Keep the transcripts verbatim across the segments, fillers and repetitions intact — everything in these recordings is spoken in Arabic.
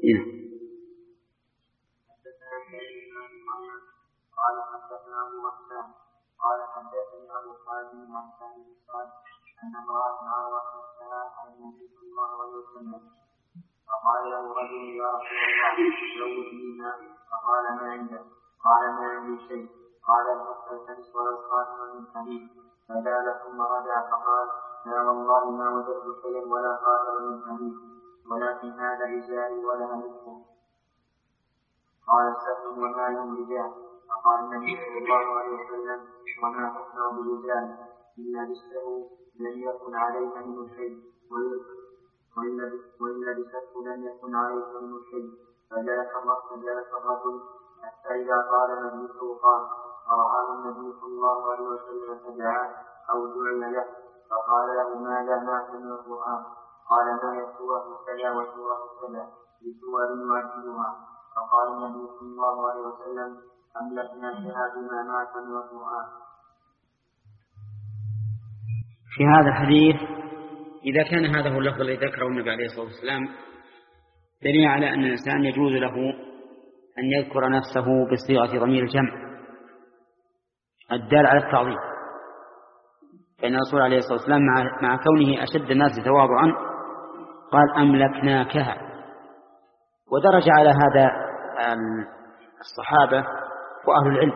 إيه. قال حدثنا ابو غسان قال حدثني ابو خالد عن سعيد بن سعد ان امراه عروه السلام عن النبي صلى الله عليه وسلم فقال له رجل يا رسول الله زوجني ماء فقال ما عندك قال ما عندي شيء قال حتى تنسى الخاتم من حديد فزاد ثم رجع فقال لا والله ما وجدت شيئا ولا خاتم من حديد ولكن هذا ازاري ولها نصفه. قال سهل وما له رجال فقال النبي صلى الله عليه وسلم وما تصنع بالرجال إن لبسته لم يكن عليك منه شيء وإن لبسته لم يكن عليك منه شيء. فجلس الرجل حتى إذا قال مجلسه قال فرآه النبي صلى الله عليه وسلم فدعاه أو دعي له فقال له ماذا معك من القرآن؟ قال معي سورة كذا وسورة كذا بسور يعجبها. فقال النبي صلى الله عليه وسلم أملكنا بها بما معك من القرآن. في هذا الحديث إذا كان هذا هو اللفظ الذي ذكره النبي عليه الصلاة والسلام دليل على أن الإنسان يجوز له أن يذكر نفسه بصيغة ضمير الجمع الدال على التعظيم، فإن الرسول عليه الصلاة والسلام مع, مع كونه أشد الناس تواضعا قال أملكناكها، ودرج على هذا الصحابة وأهل العلم.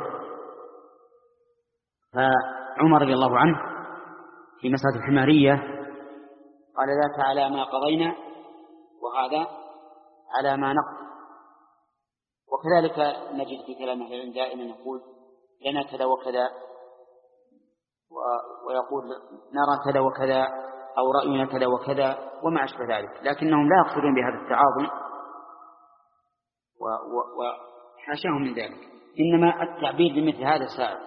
فعمر رضي الله عنه في مسألة الحمارية قال ذاك على ما قضينا وهذا على ما نقضي. وكذلك نجد في كلام أهل العلم دائما يقول لنا كذا وكذا ويقول نرى كذا وكذا أو رأينا كذا وكذا وما أشبه ذلك، لكنهم لا يقصدون بهذا التعاظم وحاشاهم من ذلك، إنما التعبير بمثل هذا سائر.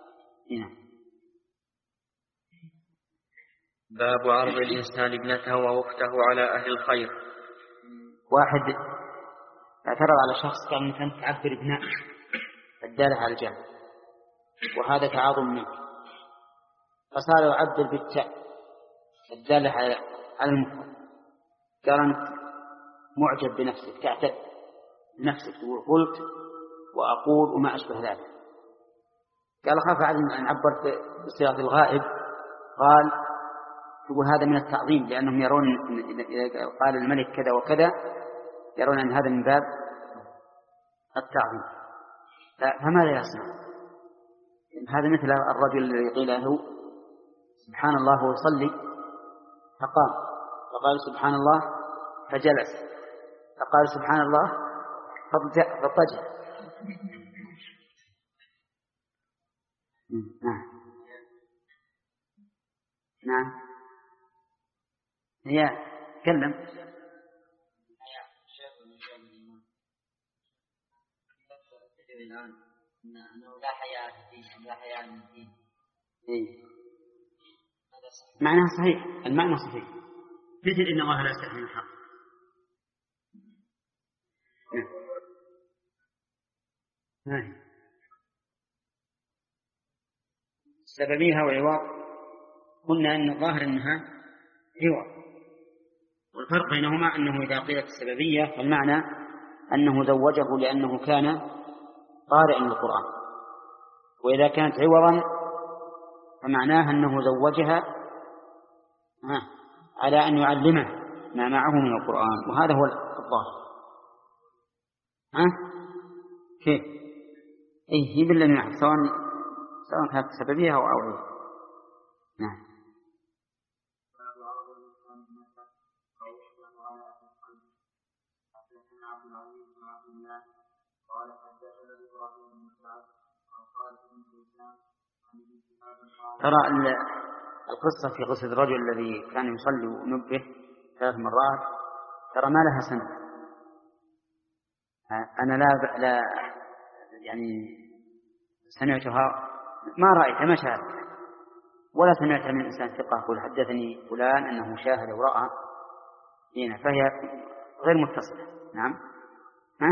باب عرض الإنسان ابنته وأخته على أهل الخير. واحد اعترض على شخص قال أنت تعبر ابناء الدالة على الجهل وهذا تعاظم منك، فصار يعبر بالتاء الدالة على المفرد، قال أنت معجب بنفسك تعتد بنفسك وقلت وأقول وما أشبه ذلك. قال خاف على أن عبرت بصيغة الغائب، قال يقول هذا من التعظيم لأنهم يرون إذا قال الملك كذا وكذا يرون أن هذا من باب التعظيم. فماذا يصنع؟ هذا مثل الرجل الذي قيل له سبحان الله ويصلي فقام فقال سبحان الله فجلس فقال سبحان الله فاضطجع. نعم نعم هي تكلم. أنه لا حياة في الدين لا حياة من الدين. إيه. معناها صحيح، المعنى صحيح، مثل إن الله لا يستحي من الحق. نعم. سببيها وعوض قلنا أن الظاهر أنها عوض، والفرق بينهما أنه إذا قيلت السببية فالمعنى أنه زوجه لأنه كان قارئا للقرآن، وإذا كانت عوضا فمعناها أنه زوجها على أن يعلمه ما معه من القرآن، وهذا هو الظاهر. ها كيف؟ إيه هي بالله نعم، سواء سواء كانت سببية أو عوضية. نعم. ترى القصة في قصة الرجل الذي كان يصلي ونبه ثلاث مرات ترى ما لها سنة. أنا لا لا يعني سمعتها ما رأيت ما شاهدت ولا سمعتها من إنسان ثقة يقول حدثني فلان أنه شاهد ورأى هنا، فهي غير متصلة. نعم. ها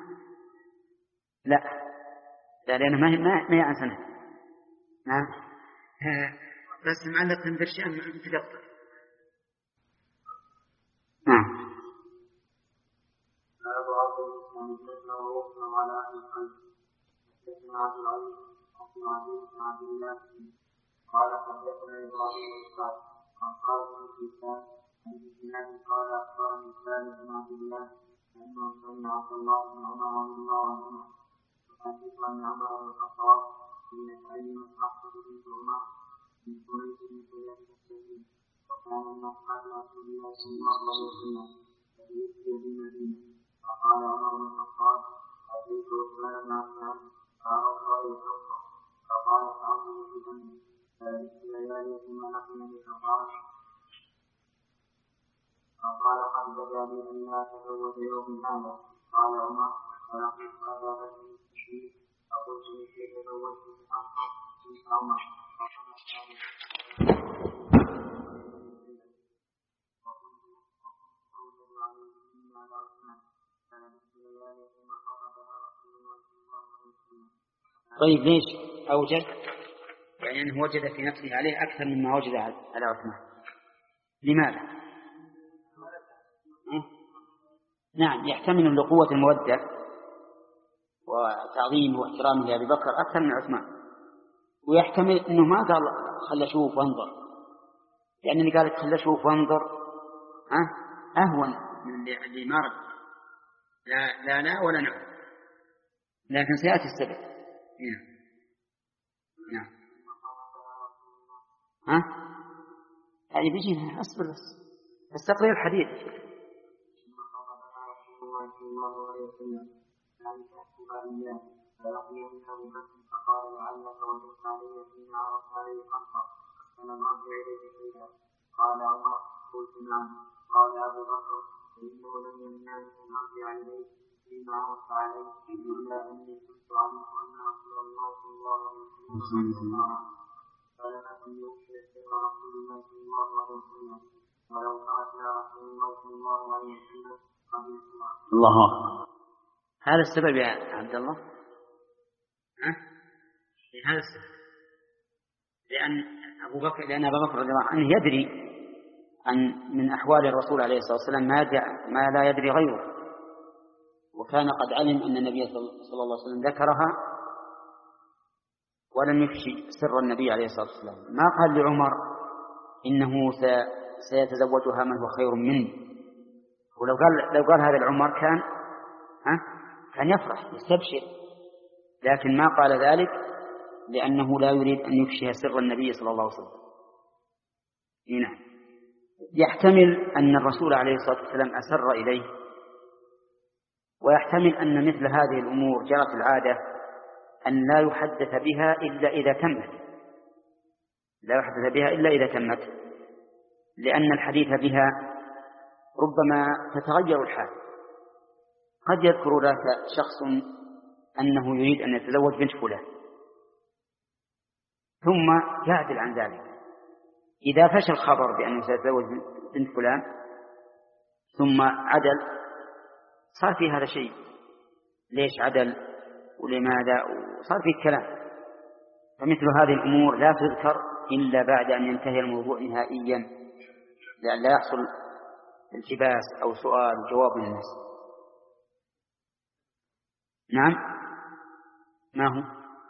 لا لا لأنه ما هي ما هي عن سنة. نعم. بس معلق من برشام ما تقطع. نعم. باب الإسلام ابنته وأخته على أهل الخير. حدثنا عبد العزيز عبد العزيز بن عبد الله قال حدثنا إبراهيم بن سعد عن خالد بن كيسان عن الإسلام قال أخبرني سالم بن عبد الله أنه سمع عبد الله بن عمر رضي الله عنهما يحدث عن عمر بن الخطاب حين كلمت حفصة بنت عمر من قريش من قيادة السبيل وكان من أصحاب رسول الله صلى الله عليه وسلم فيفتي بالمدينة فقال عمر بن الخطاب أتيت عثمان بن عفان فعرض عليه حقه فقال تعظم في ذنبه فلبثت ليالي ثم لقيني فقال فقال قد بدا لي أن لا أتزوج يوم هذا. قال عمر فلقيت أبا بكر الصديق فقلت لكي تزوجت حقا في عمر طيب ليش أوجد؟ يعني أنه وجد في نفسه عليه أكثر مما وجد على عثمان. لماذا؟ نعم، يحتمل لقوة المودة وتعظيمه واحترامه لأبي بكر أكثر من عثمان، ويحتمل أنه ما قال خل شوف وانظر، لأن اللي قالت خل شوف وانظر أهون من اللي ما رد لا لا لا ولا نعم، لكن سيأتي السبب. نعم نعم ها يعني بيجينا أصبر بس استقرأ الحديث. فقال لعلك وجدت علي حين عرضت عليه خمسة فنظرت إليه شيئا. قال عمر قلت نعم. قال أبو بكر إنه لم يمنعني أن أرجع إليه فيما عرضت عليه إلا أني كنت أعلم أن رسول الله صلى الله عليه وسلم فلم يوحي سر رسول الله صلى الله عليه وسلم ولو تركنا رسول الله صلى الله عليه وسلم قد يسمع. الله أكبر. هذا السبب يا عبد الله. ها؟ هذا السبب لأن أبو بكر لأن أبا بكر رضي الله عنه يدري أن من أحوال الرسول عليه الصلاة والسلام ما ما لا يدري غيره، وكان قد علم أن النبي صلى الله عليه وسلم ذكرها ولم يفشي سر النبي عليه الصلاة والسلام. ما قال لعمر إنه سيتزوجها من هو خير منه، ولو قال لو قال هذا العمر كان ها كان يفرح يستبشر، لكن ما قال ذلك لأنه لا يريد أن يفشي سر النبي صلى الله عليه وسلم. نعم، يحتمل أن الرسول عليه الصلاة والسلام أسر إليه، ويحتمل أن مثل هذه الأمور جرت العادة أن لا يحدث بها إلا إذا تمت لا يحدث بها إلا إذا تمت لأن الحديث بها ربما تتغير الحال. قد يذكر ذاك شخص أنه يريد أن يتزوج بنت فلان ثم يعدل عن ذلك. إذا فشى الخبر بأنه سيتزوج بنت فلان ثم عدل صار في هذا شيء، ليش عدل ولماذا، وصار في كلام. فمثل هذه الأمور لا تذكر إلا بعد أن ينتهي الموضوع نهائيا لئلا يحصل التباس أو سؤال وجواب من الناس. نعم، ما هو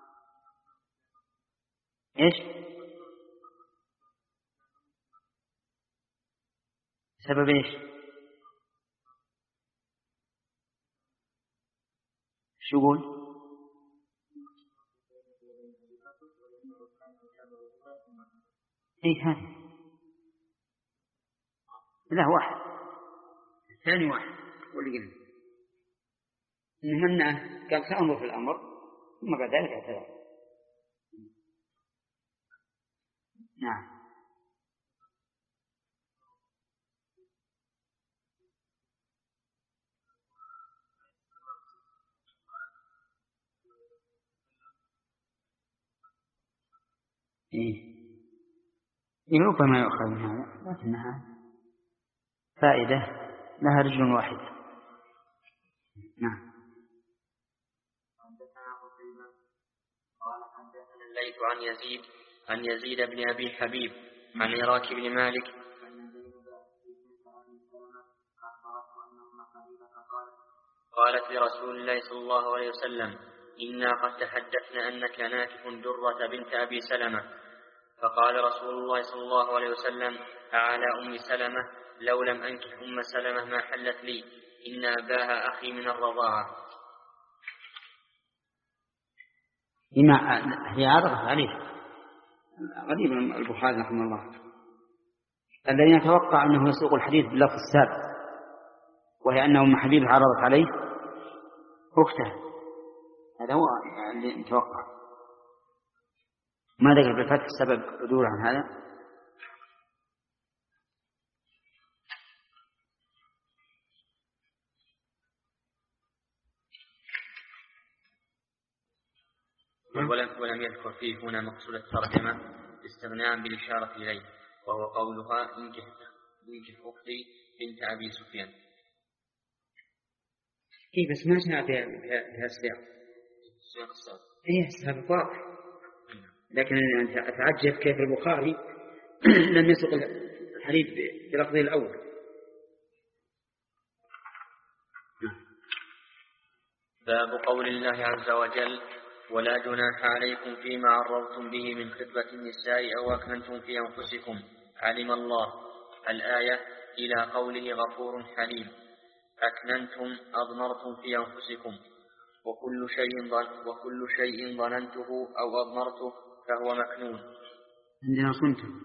إيش سبب إيش شو يقول؟ إيه هذا لا واحد ثاني واحد واللي قلنا إنه قال سأنظر في الأمر ثم بعد ذلك اعتذر. نعم إيه ربما يؤخذ من هذا، لكنها فائدة لها رجل واحد. نعم. قال حدثنا الليث عن يزيد عن يزيد بن أبي حبيب عن عراك بن مالك قالت لرسول الله صلى الله عليه وسلم: إنا قد تحدثنا أنك ناكح درة بنت أبي سلمة. فقال رسول الله صلى الله عليه وسلم: أعلى أم سلمة، لو لم أنكح أم سلمة ما حلت لي، إن أباها أخي من الرضاعة. هي عرضت عليه غريب البخاري رحمه الله الذي يتوقع أنه يسوق الحديث باللفظ السابق، وهي أن أم حبيب عرضت عليه أختها. هذا هو اللي نتوقع. ما ذكر بالفتح سبب عدول عن هذا. ولم, ولم يذكر فيه هنا مقصود الترجمة استغناء بالإشارة إليه، وهو قولها: انكح أختي بنت أبي سفيان. إيه بس ما جاء بها السياق. السياق السابق. إيه السابق واضح، لكن أنت أتعجب كيف البخاري لم يسق الحديث بلفظه الأول. باب قول الله عز وجل: ولا جناح عليكم فيما عرضتم به من خطبة النساء أو أكننتم في أنفسكم علم الله. الآية إلى قوله: غفور حليم. أكننتم أضمرتم في أنفسكم، وكل شيء ظن وكل شيء ظننته أو أضمرته فهو مكنون. عندنا صنتم.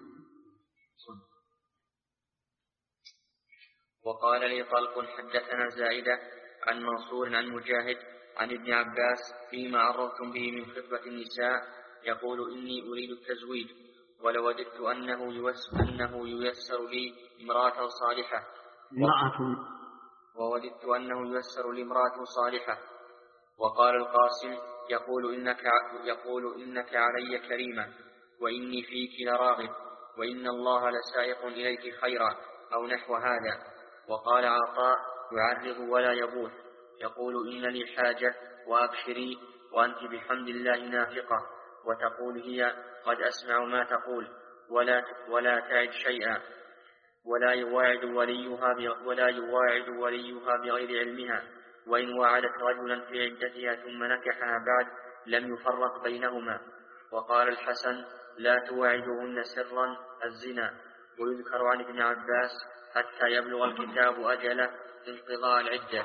وقال لي طلق حدثنا زائدة عن منصور عن مجاهد عن ابن عباس فيما عرضتم به من خطبة النساء، يقول: إني أريد التزويج، ولوددت أنه ييسر, أنه ييسر لي امرأة صالحة امرأة ووددت أنه ييسر لي امرأة صالحة. وقال القاسم: يقول إنك, يقول إنك علي كريمة، وإني فيك لراغب، وإن الله لسائق إليك خيرا، أو نحو هذا. وقال عطاء: يعرض ولا يبوث، يقول: إن لي حاجة وأبشري، وأنت بحمد الله نافقة، وتقول هي: قد أسمع ما تقول، ولا ولا تعد شيئا، ولا يواعد وليها ولا يواعد وليها بغير علمها، وإن وعدت رجلا في عدتها ثم نكحها بعد لم يفرق بينهما. وقال الحسن: لا تواعدهن سرا الزنا. ويذكر عن ابن عباس: حتى يبلغ الكتاب أجله انقضاء العدة.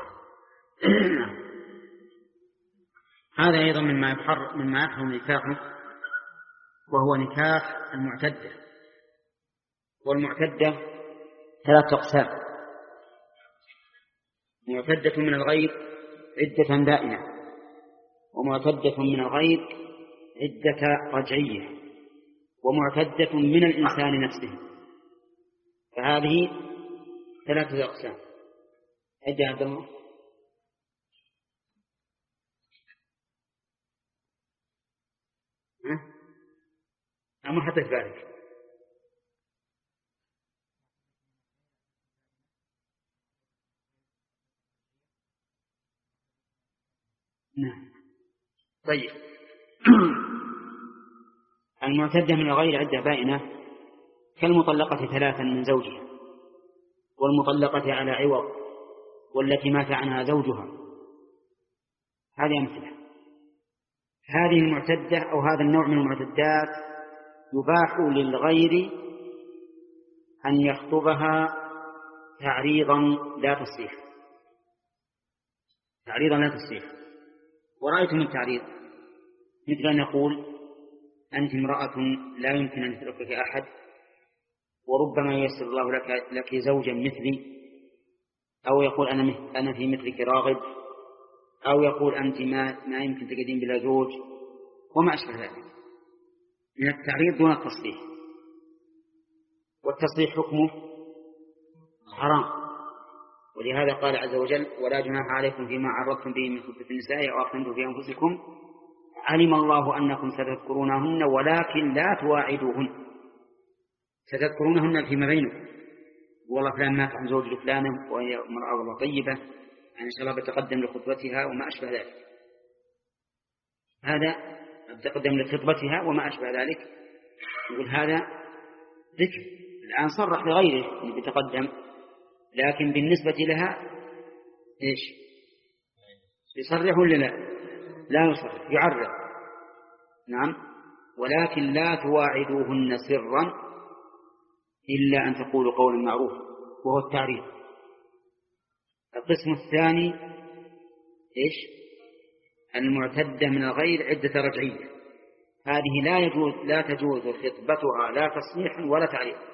هذا أيضا مما يحرم مما يحرم نكاحه، وهو نكاح المعتدة. والمعتدة ثلاث أقسام: معتدة من الغير عدة دائمة، ومعتدة من الغير عدة رجعية، ومعتدة من الإنسان نفسه. فهذه ثلاثة أقسام. عدة عبد الله. أما حطيت بالك. نعم. طيب. المعتدة من الغير عدة بائنة كالمطلقة ثلاثا من زوجها، والمطلقة على عوض، والتي مات عنها زوجها. هذه أمثلة. هذه المعتدة أو هذا النوع من المعتدات يباح للغير أن يخطبها تعريضا لا تصريح، تعريضا لا تصريح. ورأيتم التعريض مثل أن يقول: أنت امرأة لا يمكن أن يتركك أحد، وربما ييسر الله لك, لك زوجا مثلي، أو يقول أنا, أنا في مثلك راغب، أو يقول أنت ما, ما يمكن تجدين بلا زوج، وما أشبه ذلك من التعريض دون التصريح. والتصريح حكمه حرام، ولهذا قال عز وجل: ولا جناح عليكم فيما عرضتم به من خطبة النساء أو أكننتم في أنفسكم علم الله أنكم ستذكرونهن ولكن لا تواعدوهن. ستذكرونهن فيما بينكم، والله فلان مات عن زوج فلانة وهي امرأة والله طيبة، يعني إن شاء الله بتقدم لخطبتها وما أشبه ذلك. هذا بتقدم لخطبتها وما أشبه ذلك، يقول هذا ذكر. الآن صرح لغيره اللي بتقدم، لكن بالنسبة لها إيش؟ يصرح ولا لا؟ لا يصرح، يعرض. نعم. ولكن لا تواعدوهن سرا إلا أن تقولوا قولا معروف، وهو التعريض. القسم الثاني إيش؟ المعتدة من الغير عدة رجعية، هذه لا يجوز لا تجوز خطبتها لا تصريحا ولا تعريضا،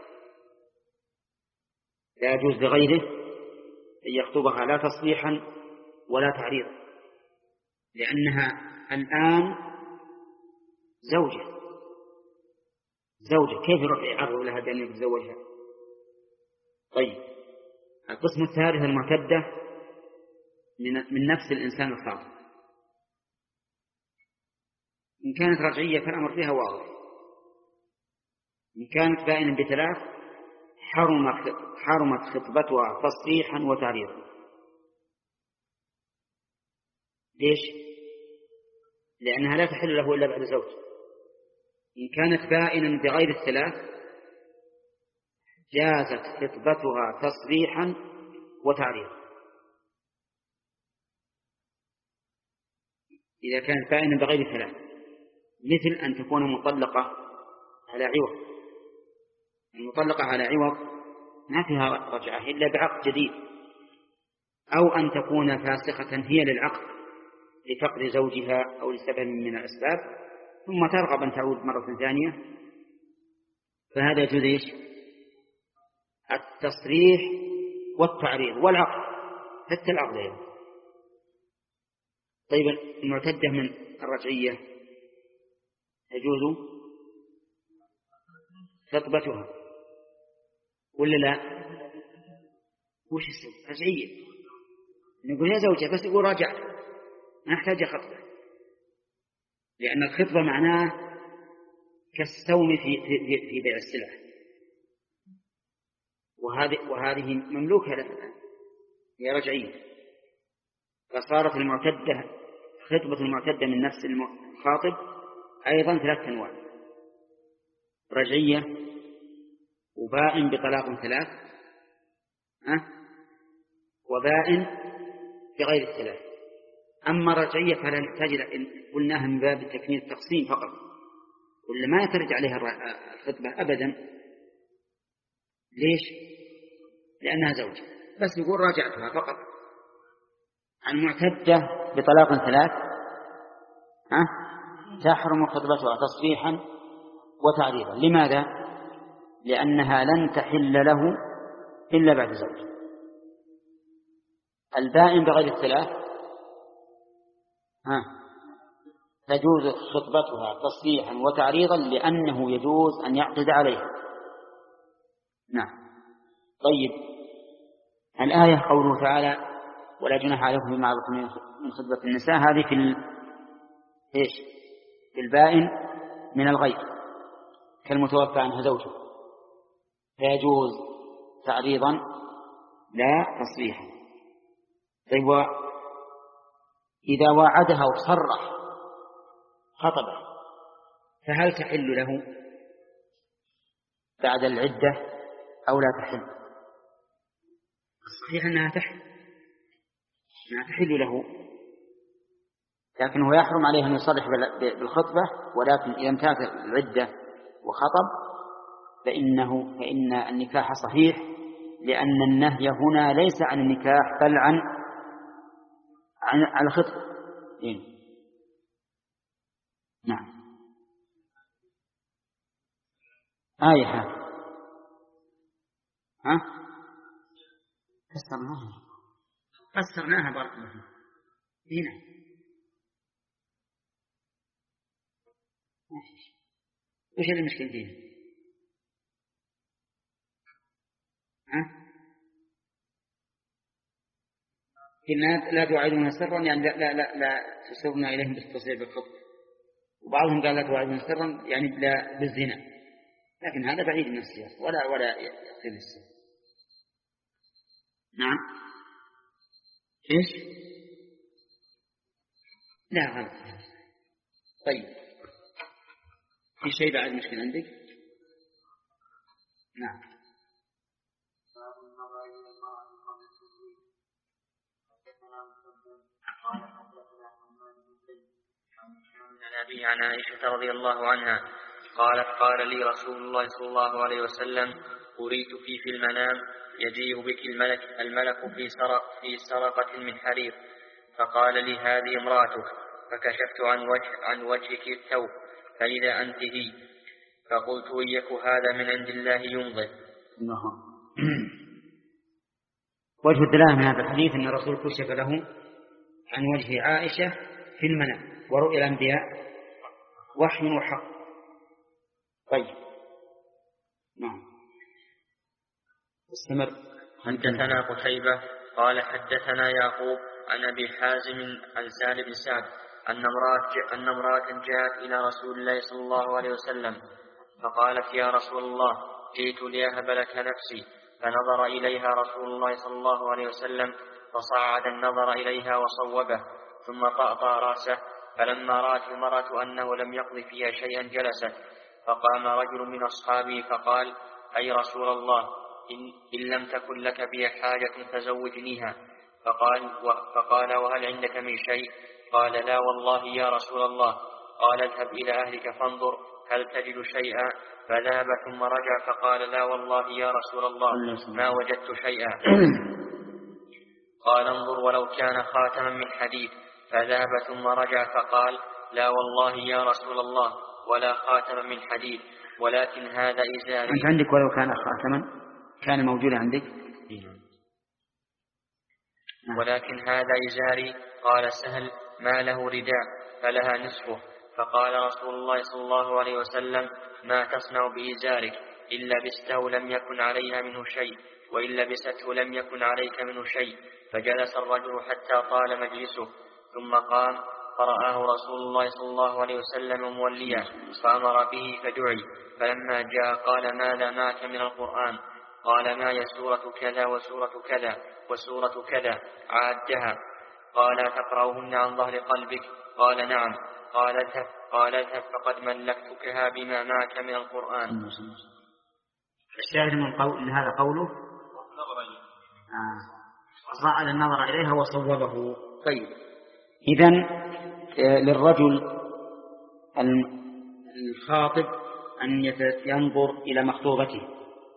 لا يجوز لغيره أن يخطبها لا تصريحا ولا تعريضا، لأنها الآن زوجة زوجة كيف يروح يعرض لها بأن يتزوجها؟ طيب، القسم الثالث المعتدة من, من نفس الإنسان الخاطب، إن كانت رجعية فالأمر فيها واضح، إن كانت بائنا بثلاث حرمت خطبتها تصريحا وتعريضا. ليش؟ لأنها لا تحل له إلا بعد زوج. إن كانت بائنا بغير الثلاث جازت خطبتها تصريحا وتعريضا. إذا كانت بائنا بغير الثلاث، مثل أن تكون مطلقة على عوض. المطلقة على عوض ما فيها رجعة إلا بعقد جديد، أو أن تكون فاسخة هي للعقد لفقد زوجها أو لسبب من الأسباب ثم ترغب أن تعود مرة ثانية، فهذا يجوز إيش؟ التصريح والتعريض والعقد، حتى العقد أيضا. طيب، المعتدة من الرجعية يجوز خطبتها ولا لا؟ وش السبب؟ رجعية، نقول يا زوجة بس يقول راجعت، ما نحتاج خطبة، لأن الخطبة معناه كالسوم في في في بيع السلع، وهذه وهذه مملوكة لها، هي رجعية. فصارت المعتدة خطبة المعتدة من نفس الخاطب أيضا ثلاث أنواع: رجعية، وبائن بطلاق ثلاث، أه؟ وبائن بغير الثلاث. أما الرجعية فلا نحتاج إلى، قلناها من باب التكميل التقسيم فقط، ولا ما ترجع عليها الخطبة أبدا. ليش؟ لأنها زوجة، بس يقول راجعتها فقط. المعتدة بطلاق ثلاث ها تحرم خطبتها تصريحا وتعريضا. لماذا؟ لأنها لن تحل له إلا بعد زوج. البائن بغير الثلاث ها تجوز خطبتها تصريحا وتعريضا، لأنه يجوز أن يعقد عليها. نعم. طيب، الآية قوله تعالى: ولا جناح عليكم بمعروف من خطبة النساء، هذه في ال... إيش؟ في البائن من الغير كالمتوفى عنها زوجه، فيجوز تعريضا لا تصريحا. طيب، إذا وعدها وصرح خطبه فهل تحل له بعد العدة أو لا تحل؟ صحيح أنها تحل، أنها تحل له، لكن هو يحرم عليه أن يصرح بالخطبة، ولكن إذا انتهت العدة وخطب فإنه فإن النكاح صحيح، لأن النهي هنا ليس عن النكاح بل عن عن على الخطبة. إيه؟ نعم. آية ها ها فسرناها فسرناها بارك الله فيك. هنا وش المشكلة فيها؟ ها؟ إن لا توعدون سرا، يعني لا لا لا, لا تسرون إليهم بالتصريح بالخطبة، وبعضهم قال لا توعدون سرا يعني لا بالزنا، لكن هذا بعيد من السياق ولا ولا يقتل السر. نعم. إيش؟ لا غلط. طيب، في شيء بعد مشكلة عندك؟ نعم. قال حدثنا حماد بن زيد عن عن أبي عن عائشة رضي الله عنها قالت قال لي رسول الله صلى الله عليه وسلم أريت في في المنام يجيء بك الملك الملك في سرق في سرقة من حرير فقال لي هذه امرأتك فكشفت عن وجه عن وجهك الثوب فإذا أنت هي فقلت إيك هذا من عند الله يمضي. وجه الدلالة من هذا الحديث أن الرسول كشف له عن وجه عائشة في المنام، ورؤيا الأنبياء وحي وحق. طيب نعم استمر. حدثنا قتيبة قال حدثنا يعقوب عن أبي حازم عن سهل بن سعد أن امرأة أن امرأة جاءت إلى رسول الله صلى الله عليه وسلم فقالت يا رسول الله جئت لأهب لك نفسي، فنظر إليها رسول الله صلى الله عليه وسلم فصعد النظر إليها وصوبه ثم طأطأ رأسه، فلما رأت المرأة أنه لم يقض فيها شيئا جلست، فقام رجل من أصحابه فقال أي رسول الله إن, إن لم تكن لك بي حاجة فزوجنيها. فقال, فقال وهل عندك من شيء؟ قال لا والله يا رسول الله. قال اذهب إلى أهلك فانظر هل تجد شيئا؟ فذهب ثم رجع فقال لا والله يا رسول الله ما وجدت شيئا. قال انظر ولو كان خاتما من حديد. فذهب ثم رجع فقال لا والله يا رسول الله ولا خاتما من حديد ولكن هذا إزاري. أنت عندك ولو كان خاتما كان موجودا عندك؟ ولكن هذا إزاري. قال سهل ما له رداء فلها نصفه. فقال رسول الله صلى الله عليه وسلم ما تصنع بإزارك؟ إن لبسته لم يكن عليها منه شيء وإن لبسته لم يكن عليك منه شيء. فجلس الرجل حتى طال مجلسه ثم قام فرآه رسول الله صلى الله عليه وسلم موليا فأمر به فدعي. فلما جاء قال ماذا معك من القرآن؟ قال معي سورة كذا وسورة كذا وسورة كذا عادها. قال تقرأهن عن ظهر قلبك؟ قال نعم. قال اذهب قال اذهب فقد ملكتكها بما معك من القرآن. الشاهد من قول هذا قوله آه. صعد النظر إليها وصوبه. طيب إذن للرجل الخاطب أن ينظر إلى مخطوبته،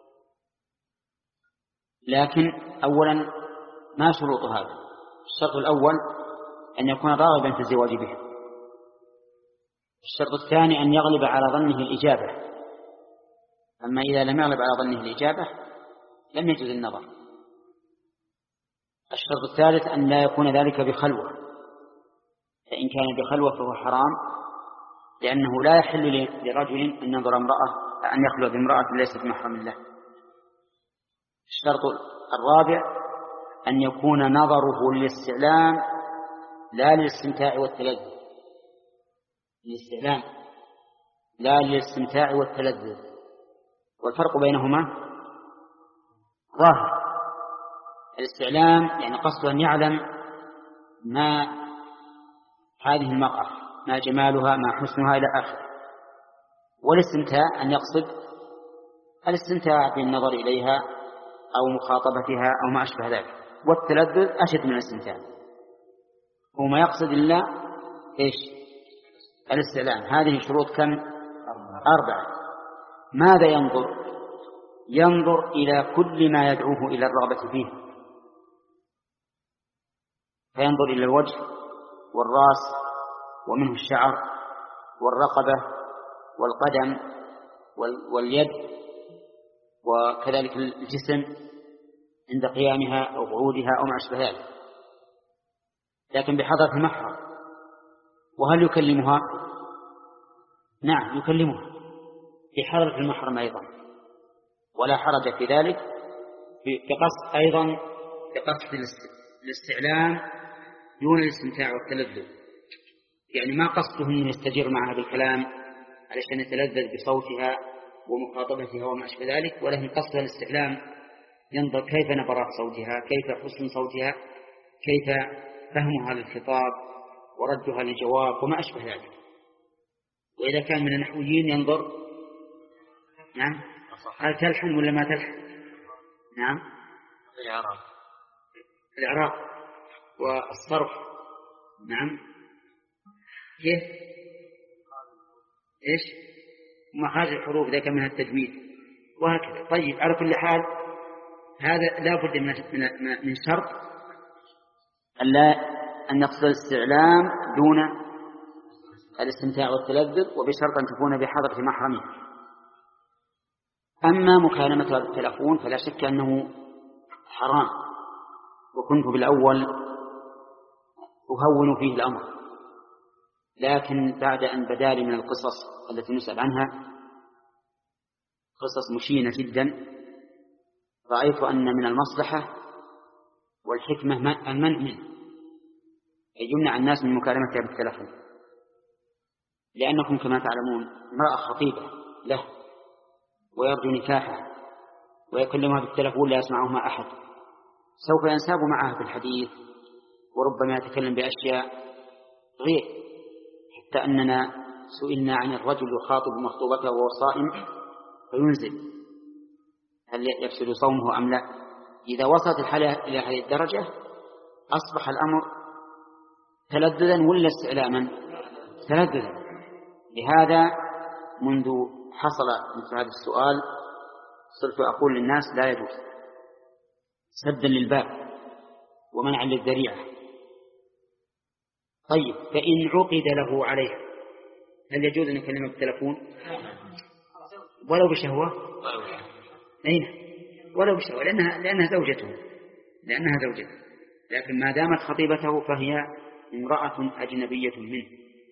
لكن أولا ما شروط هذا؟ الشرط الأول أن يكون راغبا في الزواج به. الشرط الثاني أن يغلب على ظنه الإجابة، أما إذا لم يغلب على ظنه الإجابة لم يجوز النظر. الشرط الثالث أن لا يكون ذلك بخلوة، فإن كان بخلوة فهو حرام، لأنه لا يحل لرجل أن ينظر امرأة أن يخلو بامرأة ليست محرم له. الشرط الرابع أن يكون نظره للاستعلام لا للاستمتاع والتلذذ، للاستعلام لا للاستمتاع والتلذذ، والفرق بينهما ظاهر. الاستعلام يعني قصد أن يعلم ما هذه المرأة، ما جمالها، ما حسنها إلى آخره. والاستمتاع أن يقصد الاستمتاع بالنظر إليها أو مخاطبتها أو ما أشبه ذلك. والتلذذ أشد من الاستمتاع، هو ما يقصد إلا إيش؟ الاستعلام. هذه شروط كم؟ أربعة. ماذا ينظر؟ ينظر إلى كل ما يدعوه إلى الرغبة فيه، فينظر إلى الوجه والرأس ومنه الشعر والرقبة والقدم واليد وكذلك الجسم عند قيامها أو قعودها أو ما أشبه ذلك، لكن بحضرة المحرم. وهل يكلمها؟ نعم يكلمها بحضرة المحرم أيضا، ولا حرج في ذلك، كقصد أيضا كقصد الاستعلام دون الاستمتاع والتلذذ. يعني ما قصده أن يستجير معها بالكلام علشان يتلذذ بصوتها ومخاطبتها وما أشبه ذلك، ولكن قصد الاستعلام ينظر كيف نبرات صوتها، كيف حسن صوتها، كيف فهمها للخطاب وردها للجواب وما أشبه ذلك. وإذا كان من النحويين ينظر نعم هل تلحن ولا ما تلحن؟ نعم الإعراب الإعراب والصرف نعم. كيف؟ إيش؟ مخارج الحروف ذاك من التجويد وهكذا. طيب على كل حال هذا لا بد من من شرط ألا أن نقصد الاستعلام دون الاستمتاع والتلذذ، وبشرط أن تكون بحضرة محرمه. أما مكالمتها بالتلفون فلا شك أنه حرام، وكنت بالأول أهون فيه الأمر، لكن بعد أن بدا لي من القصص التي نسأل عنها قصص مشينة جدا، رأيت أن من المصلحة والحكمة المنع منه، أي يمنع الناس من مكالمتها بالتلفون، لأنكم كما تعلمون امرأة خطيبة له ويرجو نكاحه ويكلمها بالتلفون لا يسمعهما أحد، سوف ينساب معها في الحديث وربما يتكلم بأشياء غير، حتى أننا سئلنا عن الرجل يخاطب مخطوبته وهو صائم فينزل هل يفسد صومه أم لا. إذا وصلت الحالة إلى هذه الدرجة أصبح الأمر تلذذا ولا استعلاما؟ تلذذا. لهذا منذ حصل مثل هذا السؤال صرت أقول للناس لا يجوز، سدا للباب ومنعا للذريعة. طيب فإن عقد له عليها هل يجوز أن يكلمه بالتلفون ولو بشهوة؟ أين؟ ولو بشهوة، لأنها, لأنها زوجته لأنها زوجته لكن ما دامت خطيبته فهي امرأة أجنبية منه.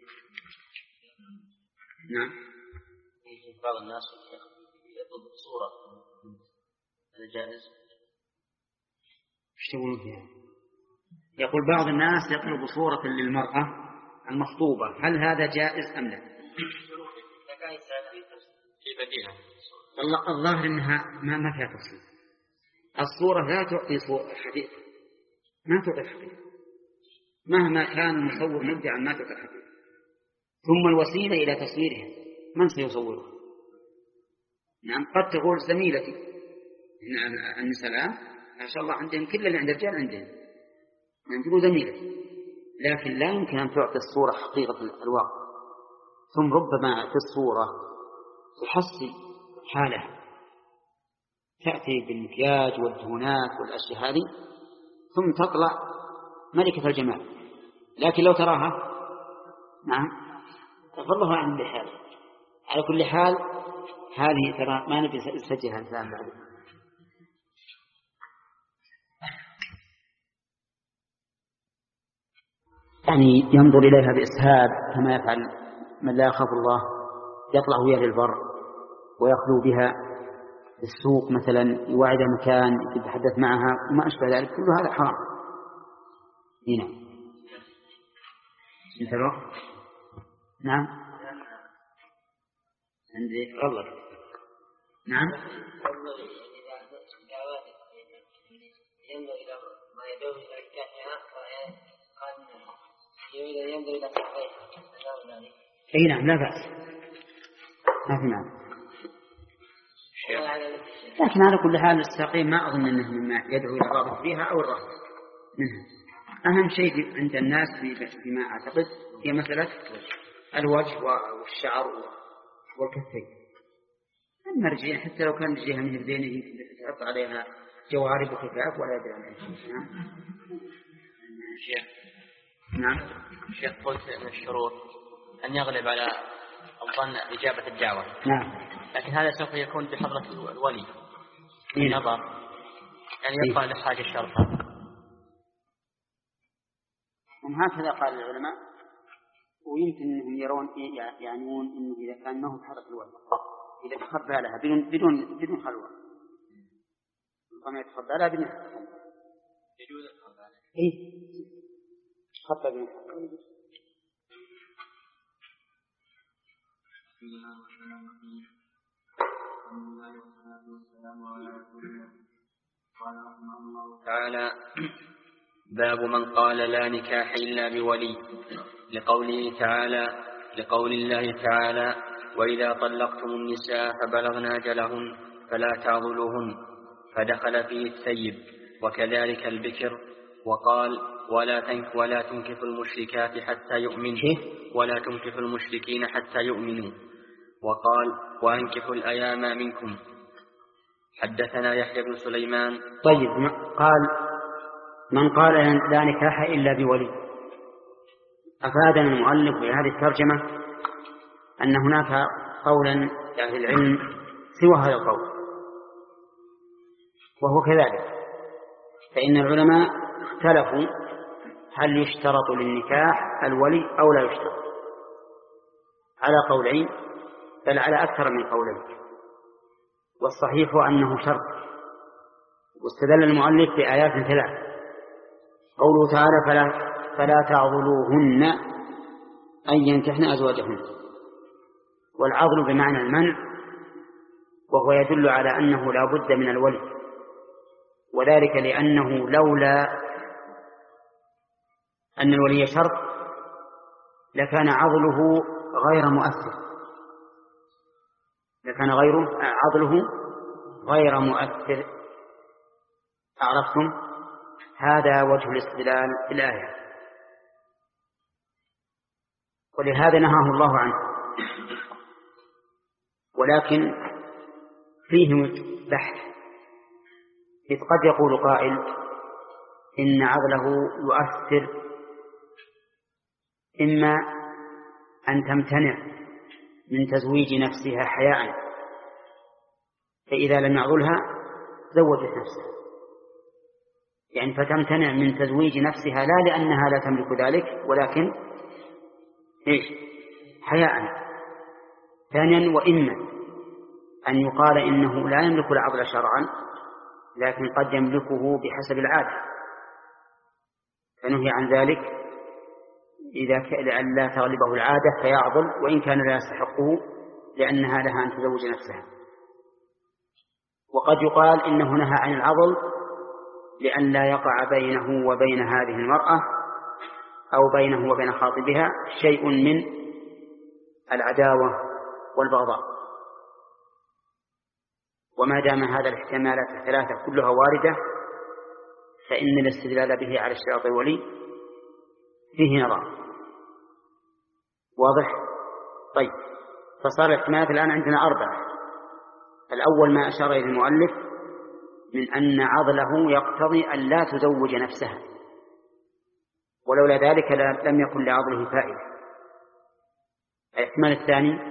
نعم. بعض الناس يطلب صورة، هذا جائز؟ ايش تقولون فيها؟ يقول بعض الناس يطلب صورة للمرأة المخطوبة، هل هذا جائز أم لا؟ في بديهة. والله الظاهر إنها ما ما فيها تفصيل. الصورة لا تعطي صورة حقيقة، ما تعطي حقيقة مهما كان المصور مبدعا، ما تعطي حقيقة. ثم الوسيلة إلى تصويرها من سيصورها؟ نعم قد تقول زميلتي، النساء الآن ما شاء الله عندهم كل اللي عند الرجال عندهم، نعم تقول زميلتي، لكن لا يمكن أن تعطي الصورة حقيقة الواقع. ثم ربما في الصورة تحسن حالها، تأتي بالمكياج والدهونات والأشياء هذه ثم تطلع ملكة الجمال، لكن لو تراها نعم فالله أعلم بحاله. على كل حال هذه ترى ما نبي نسجلها الآن بعد. يعني ينظر إليها بإسهاب كما يفعل من لا يخاف الله، يطلع ويا للبر ويخلو بها في السوق مثلا، يوعد مكان يتحدث معها وما أشبه ذلك، كل هذا حرام. هنا انتبه. نعم عندي غلط. نعم ينظر إلى ما يدعو إلى إنكاحها قال ينظر إلى صحيحها. أي نعم لا بأس، ما في معنى. لكن على كل حال الساقين ما أظن أنه مما يدعو إلى الرغبة فيها أو الرغبة منها. أهم شيء عند الناس فيما أعتقد هي مسألة الوجه والشعر والكفين. المرجين حتى لو كان الجهة من البين يمكن تحط عليها جوارب وكفاف ولا يدري عنها. نعم شيخ. نعم شيخ قلت من الشروط أن يغلب على الظن إجابة الدعوة. نعم. لكن هذا سوف يكون بحضرة الولي النظر، يعني يبقى لحاجة الشرطة. هكذا قال العلماء، ويمكن أنهم يرون يعنون أنه إذا كان ما هو بحضرة الولي إذا تخبى لها بدون بدون بدون خلوة، ربما يتخبى لها بدون خلوة. يجوز الخبى لها. إيه خبى بدون خلوة. تعالى باب من قال لا نكاح إلا بولي، لقوله تعالى لقول الله تعالى وإذا طلقتم النساء فبلغن أجلهن فلا تعضلوهن، فدخل فيه الثيب وكذلك البكر. وقال ولا تنك ولا تنكحوا المشركات حتى يؤمنوا ولا تنكحوا المشركين حتى يؤمنوا. وقال وأنكحوا الأيام منكم. حدثنا يحيى بن سليمان. طيب قال من قال لا نكاح إلا بولي. أفادنا المؤلف بهذه الترجمة أن هناك قولا لأهل العلم سوى هذا القول، وهو كذلك، فإن العلماء اختلفوا هل يشترط للنكاح الولي أو لا يشترط، على قولين بل على أكثر من قولين، والصحيح أنه شرط. واستدل المؤلف بآيات ثلاث: قوله تعالى فلا, فلا تعضلوهن أن ينكحن أزواجهن، والعضل بمعنى المنع، وهو يدل على أنه لا بد من الولي، وذلك لأنه لولا أن الولي شرط لكان عضله غير مؤثر لكان غيره عضله غير مؤثر. أعرفتم؟ هذا وجه الاستدلال بالآية، ولهذا نهاه الله عنه. ولكن فيه بحث، إذ قد يقول قائل إن عضله يؤثر، إما أن تمتنع من تزويج نفسها حياء، فإذا لم يعضلها زوجت نفسها، يعني فتمتنع من تزويج نفسها لا لأنها لا تملك ذلك ولكن إيش؟ حياء. ثانيا وإما أن يقال إنه لا يملك العضل شرعا لكن قد يملكه بحسب العادة، فنهي عن ذلك إذا كان لا تغلبه العادة فيعضل وإن كان لا يستحقه لأنها لها أن تزوج نفسها. وقد يقال إنه نهى عن العضل لأن لا يقع بينه وبين هذه المرأة أو بينه وبين خاطبها شيء من العداوة والبغضاء. وما دام هذا الاحتمالات الثلاثة كلها واردة فإن الاستدلال به على اشتراط الولي فيه نظر واضح. طيب، فصار الاحتمالات الآن عندنا أربعة. الأول ما أشار إليه المؤلف من أن عضله يقتضي أن لا تزوج نفسها، ولولا ذلك لم يكن لعضله فائدة. الاحتمال الثاني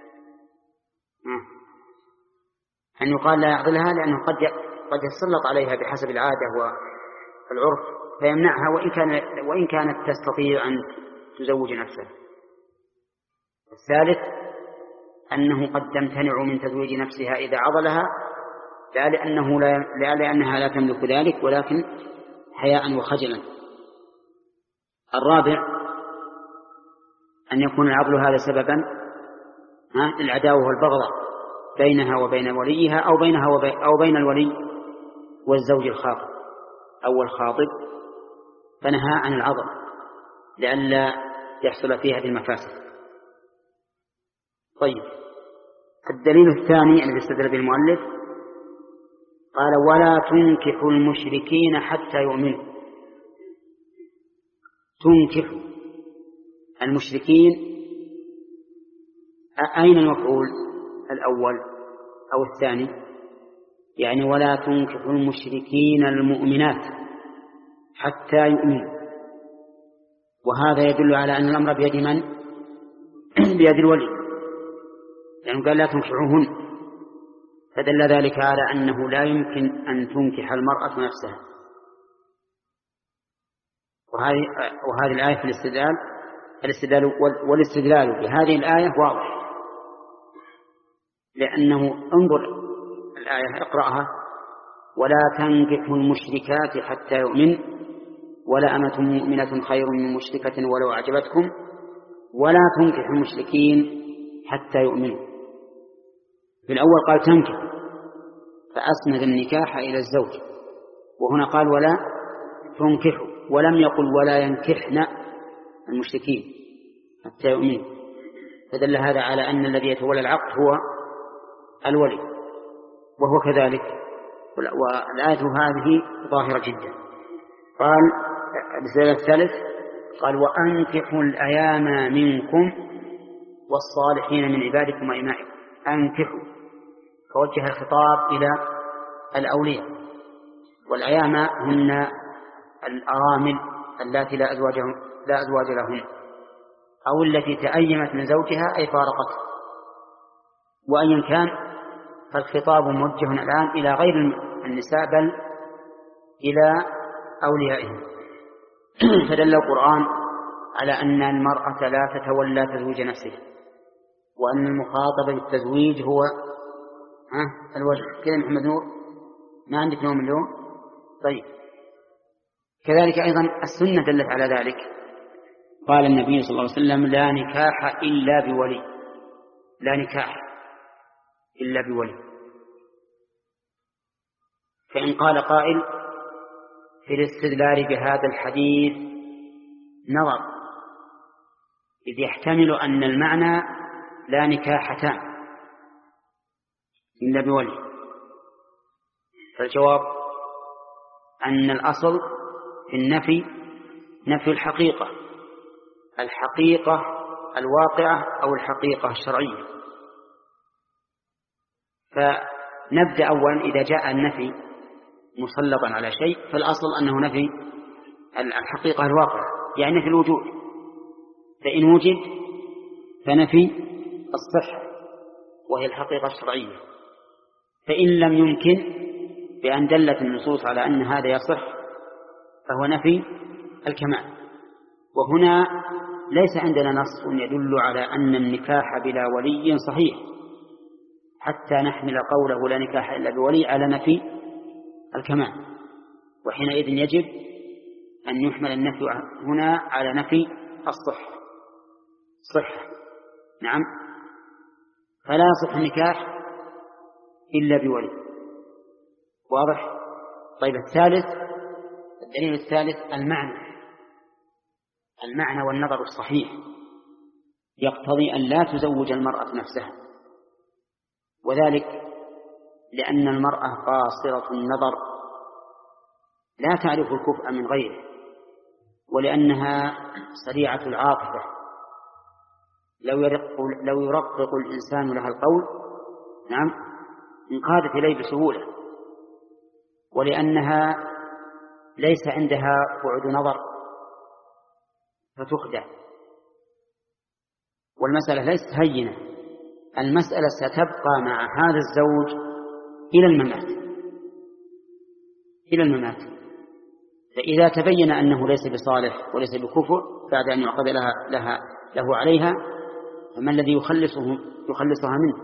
أن يقال لا يعضلها لأنه قد قد يتسلط عليها بحسب العادة والعرف فيمنعها وإن كان وإن كانت تستطيع أن تزوج نفسها. الثالث أنه قد تمتنع من تزويج نفسها إذا عضلها لا لأنه لا لا لأنها لا تملك ذلك ولكن حياء وخجلا. الرابع أن يكون العضل هذا سببا للعداوة والبغضاء بينها وبين وليها أو بينها وبين أو بين الولي والزوج الخاطب أو الخاطب، فنهى عن العضل لئلا يحصل فيها هذه المفاسد. طيب، الدليل الثاني الذي استدل به المؤلف قال ولا تنكحوا المشركين حتى يؤمنوا. تنكحوا المشركين، أين المفعول الأول أو الثاني؟ يعني ولا تنكحوا المشركين المؤمنات حتى يؤمنوا، وهذا يدل على أن الأمر بيد من؟ بيد الولي، يعني قال لا تنكحوهن، فدل ذلك على أنه لا يمكن أن تنكح المرأة نفسها. وهذه وهذه الآية في الاستدلال الاستدلال والاستدلال بهذه الآية واضح، لأنه انظر الآية اقرأها: ولا تنكحوا المشركات حتى يؤمن ولا أمة مؤمنة خير من مشركة ولو أعجبتكم ولا تنكحوا المشركين حتى يؤمنوا. في الأول قال تنكح فأسند النكاح إلى الزوج، وهنا قال ولا تنكحوا ولم يقل ولا ينكحن المشركين حتى يؤمنوا، فدل هذا على أن الذي يتولى العقد هو الولي، وهو كذلك. والآية هذه ظاهرة جدا. قال السبب الثالث قال وأنكحوا الأيام منكم والصالحين من عبادكم وإمائكم. أنكحوا، فوجه الخطاب إلى الأولياء، والأيام هن الأرامل اللاتي لا أزواج لا أزواج لهن، أو التي تأيمت من زوجها أي فارقته. وأيا كان فالخطاب موجه الآن إلى غير النساء بل إلى أوليائهم. فدل القرآن على أن المرأة لا تتولى تزويج نفسها، وأن المخاطب بالتزويج هو ها الوجه. كذا محمد نور، ما عندك نوم اليوم؟ طيب. كذلك أيضا السنة دلت على ذلك. قال النبي صلى الله عليه وسلم لا نكاح إلا بولي، لا نكاح إلا بولي. فإن قال قائل في الاستدلال بهذا الحديث نظر، إذ يحتمل أن المعنى لا نكاحتان إلا بولي، فالجواب أن الأصل في النفي نفي الحقيقة، الحقيقة الواقعة أو الحقيقة الشرعية. فنبدأ أولا إذا جاء النفي مسلطا على شيء فالأصل أنه نفي الحقيقة الواقعة، يعني نفي الوجود. فإن وجد فنفي الصحة وهي الحقيقة الشرعية. فإن لم يمكن بأن دلت النصوص على أن هذا يصح فهو نفي الكمال. وهنا ليس عندنا نص يدل على أن النكاح بلا ولي صحيح حتى نحمل قوله لا نكاح إلا بولي على نفي الكمال، وحينئذ يجب أن يحمل النفي هنا على نفي الصحة صحة. نعم، فلا يصح النكاح إلا بولي. واضح؟ طيب، الثالث الدليل الثالث المعنى المعنى والنظر الصحيح يقتضي أن لا تزوج المرأة نفسها، وذلك لأن المرأة قاصرة النظر لا تعرف الكفء من غيره، ولأنها سريعة العاطفة لو يرق, لو يرقق الإنسان لها القول نعم انقادت إليه بسهولة، ولأنها ليس عندها بعد نظر فتخدع. والمسألة ليست هينة، المسألة ستبقى مع هذا الزوج إلى الممات إلى الممات فإذا تبين أنه ليس بصالح وليس بكفر بعد أن يعقد لها, لها له عليها فما الذي يخلصه يخلصها منه؟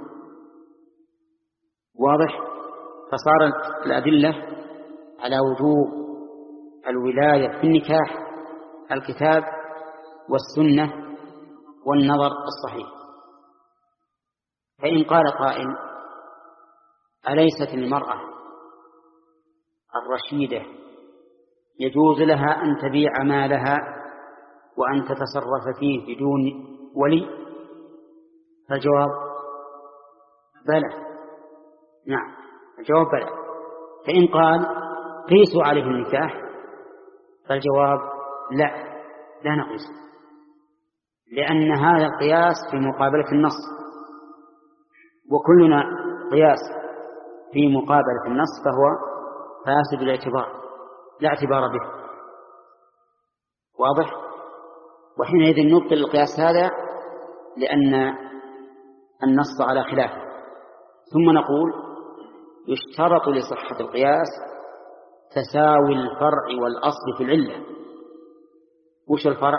واضح؟ فصارت الأدلة على وجوب الولاية في النكاح الكتاب والسنة والنظر الصحيح. فإن قال قائل أليست المرأة الرشيدة يجوز لها أن تبيع مالها وأن تتصرف فيه بدون ولي؟ فالجواب بلى. نعم، الجواب بلى. فإن قال قيسوا عليه النكاح فالجواب لا لا نقيس، لأن هذا القياس في مقابلة النص، وكلنا قياس في مقابلة النص فهو فاسد الاعتبار لا اعتبار به. واضح؟ وحينئذ نبطل القياس هذا لأن النص على خلافه. ثم نقول يشترط لصحة القياس تساوي الفرع والأصل في العلة. وش الفرع؟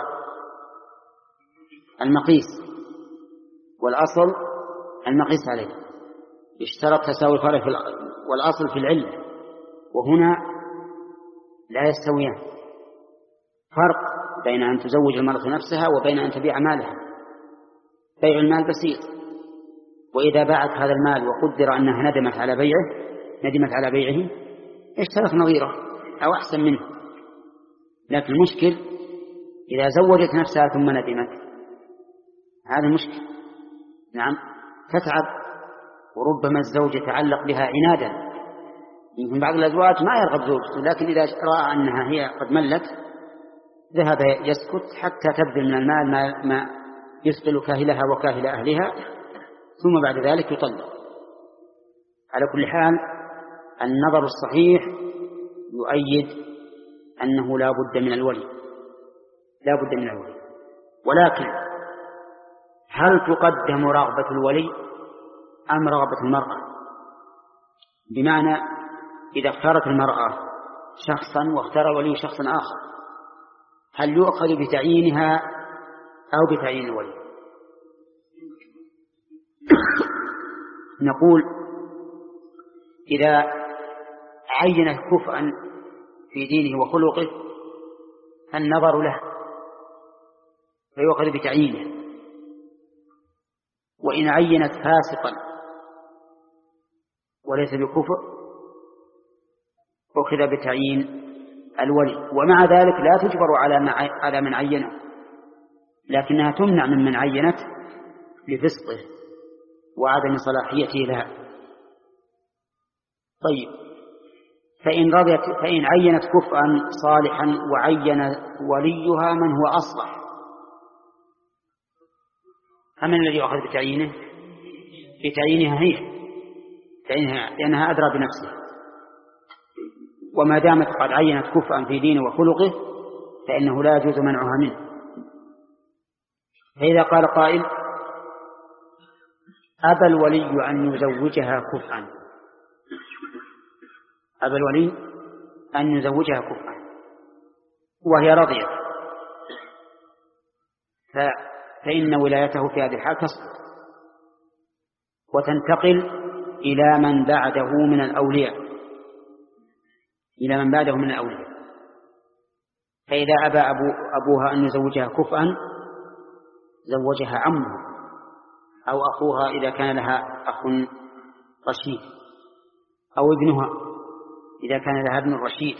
المقيس، والأصل المقيس عليه. يشترط تساوي الفرع والأصل في العلة، وهنا لا يستويان. فرق بين أن تزوج المرأة نفسها وبين أن تبيع مالها. بيع المال بسيط، وإذا باعت هذا المال وقدر أنها ندمت على بيعه ندمت على بيعه اشترت نظيره أو أحسن منه. لكن المشكل إذا زوجت نفسها ثم ندمت، هذا مشكل. نعم، تتعب، وربما الزوج يتعلق بها عنادا. يمكن بعض الأزواج ما يرغب زوجته، لكن إذا رأى أنها هي قد ملت ذهب يسكت حتى تبذل من المال ما, ما يثقل كاهلها وكاهل أهلها، ثم بعد ذلك يطلق. على كل حال النظر الصحيح يؤيد أنه لا بد من الولي، لا بد من الولي. ولكن هل تقدم رغبة الولي أم رغبة المرأة؟ بمعنى إذا اختارت المرأة شخصا واختار الولي شخصا آخر، هل يؤخذ بتعيينها أو بتعيين الولي؟ نقول إذا عين كفءا في دينه وخلقه النظر له فيؤخذ بتعيينه، وإن عينت فاسقا وليس بكفء أخذ بتعيين الولي. ومع ذلك لا تجبر على من عينه، لكنها تمنع من من عينت لفسقه وعدم صلاحيته لها. طيب، فإن رضيت فإن عينت كفءا صالحا وعين وليها من هو أصلح، فمن الذي يأخذ بتعيينه؟ بتعيينها هي، تعيينها لأنها أدرى بنفسها. وما دامت قد عينت كفءا في دينه وخلقه فإنه لا يجوز منعها منه. فإذا قال قائل أبى الولي أن يزوجها كفءا، أبى الولي أن يزوجها كفءا وهي رضيت، فإن ولايته في هذه الحال تسقط وتنتقل إلى من بعده من الأولياء، إلى من بعده من الأولياء. فإذا أبى أبو أبوها أن يزوجها كفءا زوجها عمه أو أخوها إذا كان لها أخ رشيد، أو ابنها إذا كان لها ابن رشيد،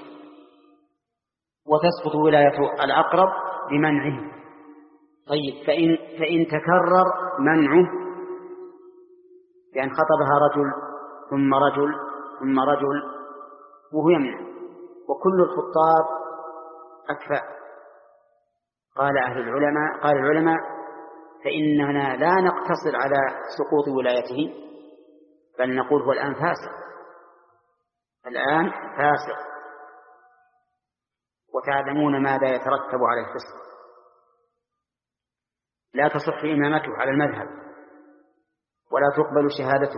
وتسقط ولاية الأقرب بمنعه. طيب، فإن, فإن تكرر منعه بأن خطبها رجل ثم رجل ثم رجل وهو يمنع، وكل الخطاب أكفاء، قال أهل العلماء قال العلماء فإننا لا نقتصر على سقوط ولايته، بل نقول هو الآن فاسق، الآن فاسق، وتعلمون ماذا يترتب على الفسق. لا تصح إمامته على المذهب، ولا تقبل شهادته،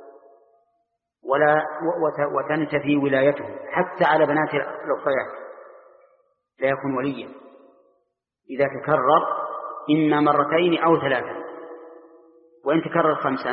ولا وتنتفي ولايته حتى على بنات الأخريات، لا يكون وليا إذا تكرر إما مرتين أو ثلاثة، وإن تكرر خمسا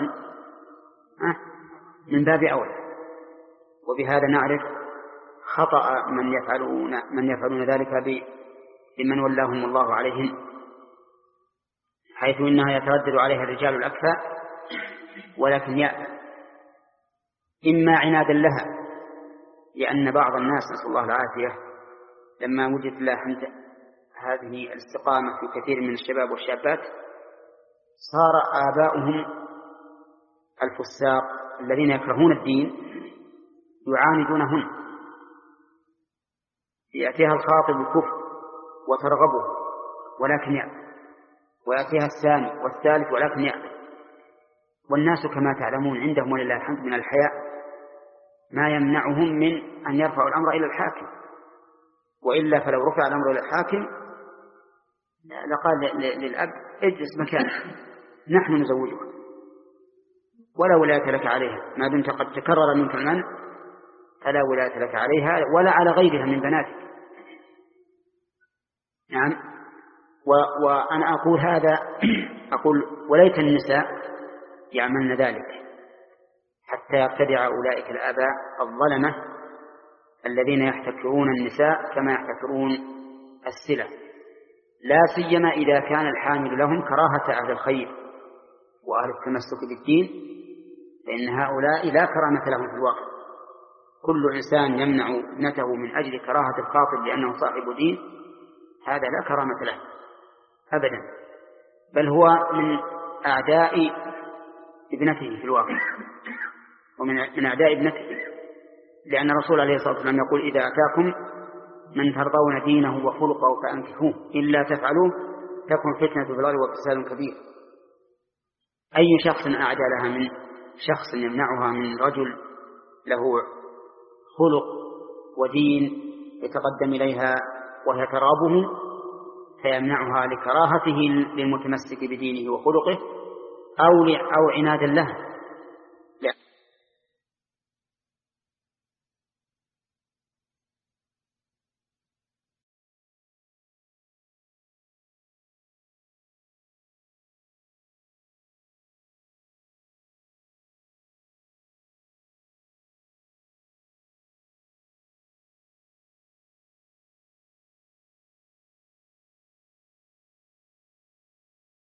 من باب أولى. وبهذا نعرف خطأ من يفعلون من يفعلون ذلك بمن ولاهم الله عليهم، حيث إنها يتردد عليها الرجال الأكفاء ولكن يأتي إما عنادا لها، لأن بعض الناس نسأل الله العافية لما وجد الله حمد هذه الاستقامة في كثير من الشباب والشابات صار آباؤهم الفساق الذين يكرهون الدين يعاندونهن، يأتيها الخاطب الكفر وترغبه ولكن يأتي، ويأتيها الثاني والثالث ولكن يأتي. والناس كما تعلمون عندهم ولله الحمد من الحياء ما يمنعهم من أن يرفعوا الأمر إلى الحاكم، وإلا فلو رفع الأمر إلى الحاكم لقال للأب اجلس مكانك نحن نزوجك ولا ولاية لك عليها، ما دمت قد تكرر منك المنع فلا ولاية لك عليها ولا على غيرها من بناتك. نعم. وأنا أقول هذا أقول وليت النساء يعملن ذلك حتى يبتدع أولئك الآباء الظلمة الذين يحتكرون النساء كما يحتكرون السلع، لا سيما إذا كان الحامل لهم كراهة أهل الخير وأهل التمسك بالدين، فإن هؤلاء لا كرامة لهم في الواقع. كل إنسان يمنع ابنته من أجل كراهة الخاطب لأنه صاحب دين هذا لا كرامة له أبدا، بل هو من أعداء ابنته في الواقع ومن من أعداء ابنته، لأن الرسول عليه الصلاة والسلام يقول إذا أتاكم من ترضون دينه وخلقه فأنكحوه إلا تفعلوه تكن فتنة في الأرض وفساد كبير. أي شخص أعدى لها من شخص يمنعها من رجل له خلق ودين يتقدم إليها وهي ترابه فيمنعها لكراهته للمتمسك بدينه وخلقه أو أو عنادا له